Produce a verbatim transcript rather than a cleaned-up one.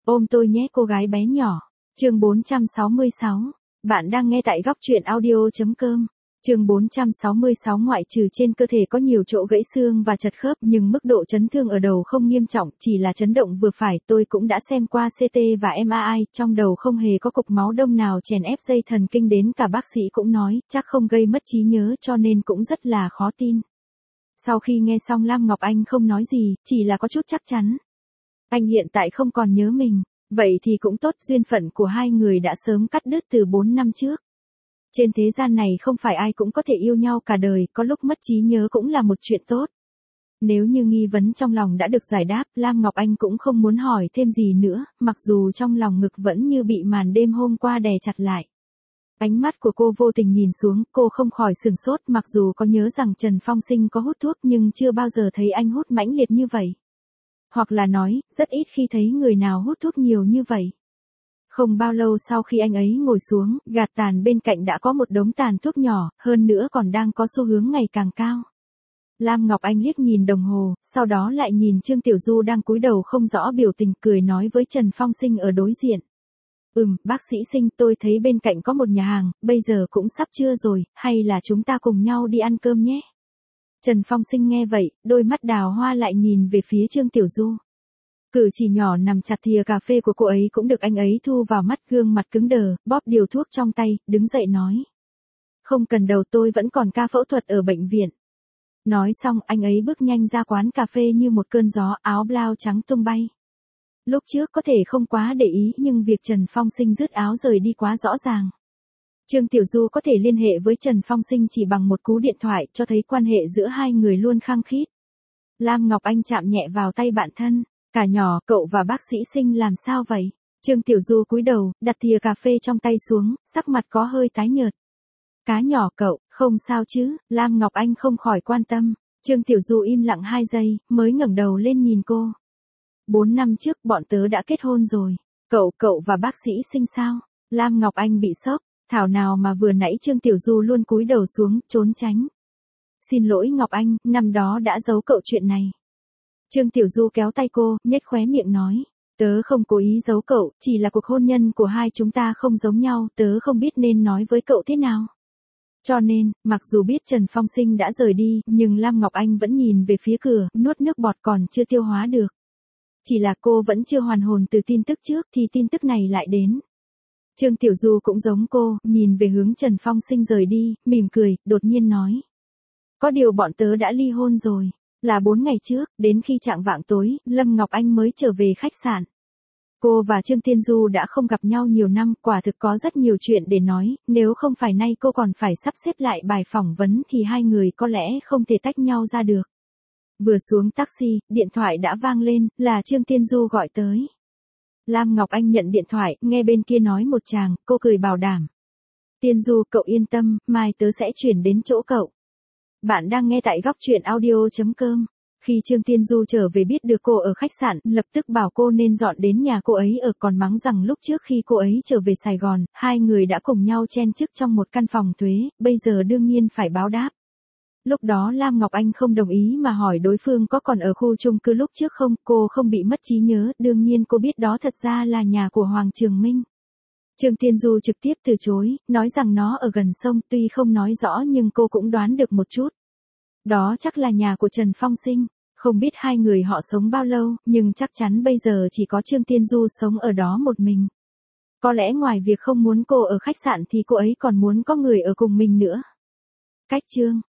Ôm tôi nhé cô gái bé nhỏ. Chương bốn trăm sáu mươi sáu. Bạn đang nghe tại góc truyện audio.com. Chương bốn trăm sáu mươi sáu. Ngoại trừ trên cơ thể có nhiều chỗ gãy xương và chật khớp, nhưng mức độ chấn thương ở đầu không nghiêm trọng, chỉ là chấn động vừa phải. Tôi cũng đã xem qua xê tê và em a i, trong đầu không hề có cục máu đông nào chèn ép dây thần kinh, đến cả bác sĩ cũng nói chắc không gây mất trí nhớ, cho nên cũng rất là khó tin. Sau khi nghe xong, Lam Ngọc Anh không nói gì, chỉ là có chút chắc chắn. Anh hiện tại không còn nhớ mình, vậy thì cũng tốt, duyên phận của hai người đã sớm cắt đứt từ bốn năm trước. Trên thế gian này không phải ai cũng có thể yêu nhau cả đời, có lúc mất trí nhớ cũng là một chuyện tốt. Nếu như nghi vấn trong lòng đã được giải đáp, Lam Ngọc Anh cũng không muốn hỏi thêm gì nữa, mặc dù trong lòng ngực vẫn như bị màn đêm hôm qua đè chặt lại. Ánh mắt của cô vô tình nhìn xuống, cô không khỏi sửng sốt, mặc dù có nhớ rằng Trần Phong Sinh có hút thuốc nhưng chưa bao giờ thấy anh hút mãnh liệt như vậy. Hoặc là nói, rất ít khi thấy người nào hút thuốc nhiều như vậy. Không bao lâu sau khi anh ấy ngồi xuống, gạt tàn bên cạnh đã có một đống tàn thuốc nhỏ, hơn nữa còn đang có xu hướng ngày càng cao. Lam Ngọc Anh liếc nhìn đồng hồ, sau đó lại nhìn Trương Tiểu Du đang cúi đầu không rõ biểu tình, cười nói với Trần Phong Sinh ở đối diện. Ừm, bác sĩ Sinh, tôi thấy bên cạnh có một nhà hàng, bây giờ cũng sắp trưa rồi, hay là chúng ta cùng nhau đi ăn cơm nhé. Trần Phong Sinh nghe vậy, đôi mắt đào hoa lại nhìn về phía Trương Tiểu Du. Cử chỉ nhỏ nằm chặt thìa cà phê của cô ấy cũng được anh ấy thu vào mắt, gương mặt cứng đờ, bóp điều thuốc trong tay, đứng dậy nói. Không cần đâu, tôi vẫn còn ca phẫu thuật ở bệnh viện. Nói xong, anh ấy bước nhanh ra quán cà phê như một cơn gió, áo blau trắng tung bay. Lúc trước có thể không quá để ý, nhưng việc Trần Phong Sinh dứt áo rời đi quá rõ ràng. Trương Tiểu Du có thể liên hệ với Trần Phong Sinh chỉ bằng một cú điện thoại, cho thấy quan hệ giữa hai người luôn khăng khít. Lam Ngọc Anh chạm nhẹ vào tay bạn thân. Cả nhỏ, cậu và bác sĩ Sinh làm sao vậy? Trương Tiểu Du cúi đầu, đặt thìa cà phê trong tay xuống, sắc mặt có hơi tái nhợt. Cá nhỏ cậu, không sao chứ? Lam Ngọc Anh không khỏi quan tâm. Trương Tiểu Du im lặng hai giây, mới ngẩng đầu lên nhìn cô. Bốn năm trước bọn tớ đã kết hôn rồi. Cậu, cậu và bác sĩ Sinh sao? Lam Ngọc Anh bị sốc, thảo nào mà vừa nãy Trương Tiểu Du luôn cúi đầu xuống, trốn tránh. Xin lỗi Ngọc Anh, năm đó đã giấu cậu chuyện này. Trương Tiểu Du kéo tay cô, nhếch khóe miệng nói. Tớ không cố ý giấu cậu, chỉ là cuộc hôn nhân của hai chúng ta không giống nhau, tớ không biết nên nói với cậu thế nào. Cho nên, mặc dù biết Trần Phong Sinh đã rời đi, nhưng Lam Ngọc Anh vẫn nhìn về phía cửa, nuốt nước bọt còn chưa tiêu hóa được. Chỉ là cô vẫn chưa hoàn hồn từ tin tức trước thì tin tức này lại đến. Trương Tiểu Du cũng giống cô, nhìn về hướng Trần Phong Sinh rời đi, mỉm cười, đột nhiên nói. Có điều bọn tớ đã ly hôn rồi. Là bốn ngày trước, đến khi chạng vạng tối, Lâm Ngọc Anh mới trở về khách sạn. Cô và Trương Tiên Du đã không gặp nhau nhiều năm, quả thực có rất nhiều chuyện để nói, nếu không phải nay cô còn phải sắp xếp lại bài phỏng vấn thì hai người có lẽ không thể tách nhau ra được. Vừa xuống taxi, điện thoại đã vang lên, là Trương Tiên Du gọi tới. Lam Ngọc Anh nhận điện thoại, nghe bên kia nói một tràng, cô cười bảo đảm. Tiên Du, cậu yên tâm, mai tớ sẽ chuyển đến chỗ cậu. Bạn đang nghe tại góc truyện audio.com. Khi Trương Tiên Du trở về biết được cô ở khách sạn, lập tức bảo cô nên dọn đến nhà cô ấy ở, còn mắng rằng lúc trước khi cô ấy trở về Sài Gòn, hai người đã cùng nhau chen chúc trong một căn phòng thuế, bây giờ đương nhiên phải báo đáp. Lúc đó Lam Ngọc Anh không đồng ý mà hỏi đối phương có còn ở khu chung cư lúc trước không, cô không bị mất trí nhớ, đương nhiên cô biết đó thật ra là nhà của Hoàng Trường Minh. Trương Tiên Du trực tiếp từ chối, nói rằng nó ở gần sông, tuy không nói rõ nhưng cô cũng đoán được một chút. Đó chắc là nhà của Trần Phong Sinh, không biết hai người họ sống bao lâu, nhưng chắc chắn bây giờ chỉ có Trương Tiên Du sống ở đó một mình. Có lẽ ngoài việc không muốn cô ở khách sạn thì cô ấy còn muốn có người ở cùng mình nữa. Cách chương